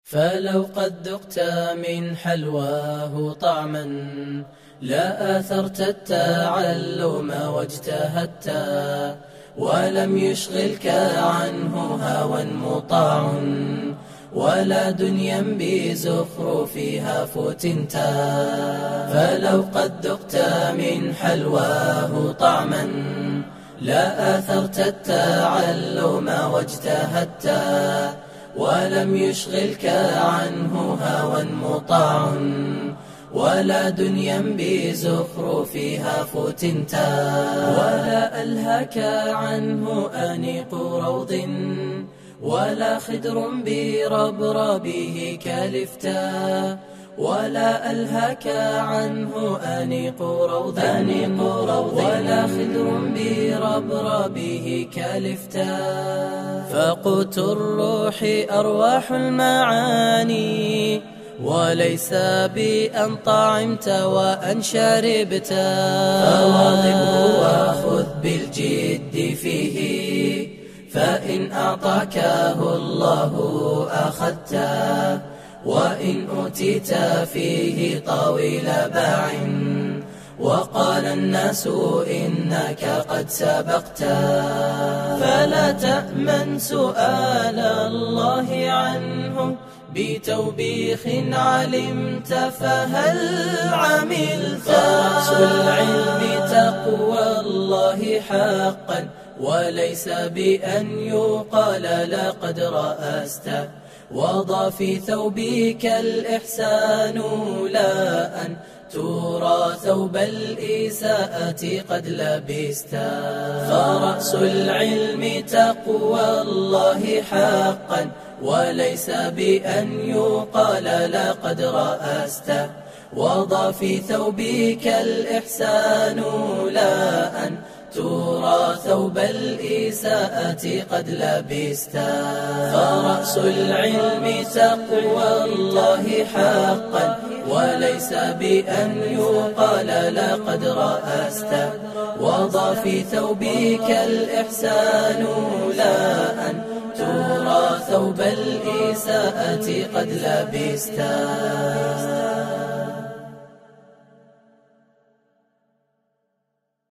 فلو قد ذقت من حلواه طعما لا آثرت التعلم واجتهدت ولم يشغلك عنه هوى مطاع ولا دنيا بزخرفها فتنتا. فلو قد ذقت من حلواه طعما لا آثرت التعلم واجتهدت ولم يشغلك عنه هوى مطاع ولا دنيا بزخرفها فتنتا. ولا ألهاك عنه أنيق روض ولا خدر بربربه كلفتا. ولا ألهاك عنه أنيق روض ولا خدر بربربه كلفتا. فقوت الروح أرواح المعاني وليس بأن طعمت وأن شربت. فواظبه وخذ بالجد فيه فإن أعطاكه الله أخذته وإن أوتيت فيه طويل باع وقال الناس إنك قد سبقت. فلا تأمن سؤال الله عنه بتوبيخ علمت فهل عملت. فرأس العلم تقوى الله حقا وليس بأن يقال لقد رأست. وضع في ثوبك الإحسان لا أن ترى ثوب الإساءة قد لبستا. فرأس العلم تقوى الله حقا وليس بأن يقال لقد رأست. وضع في ثوبك الإحسان لا أن ترى ثوب الإساءة قد لبستا. فرأس العلم تقوى الله حقا وليس بأن يقال لقد رأست. وضع في ثوبك الإحسان لا أن ترى ثوب الإساءة قد لبستا.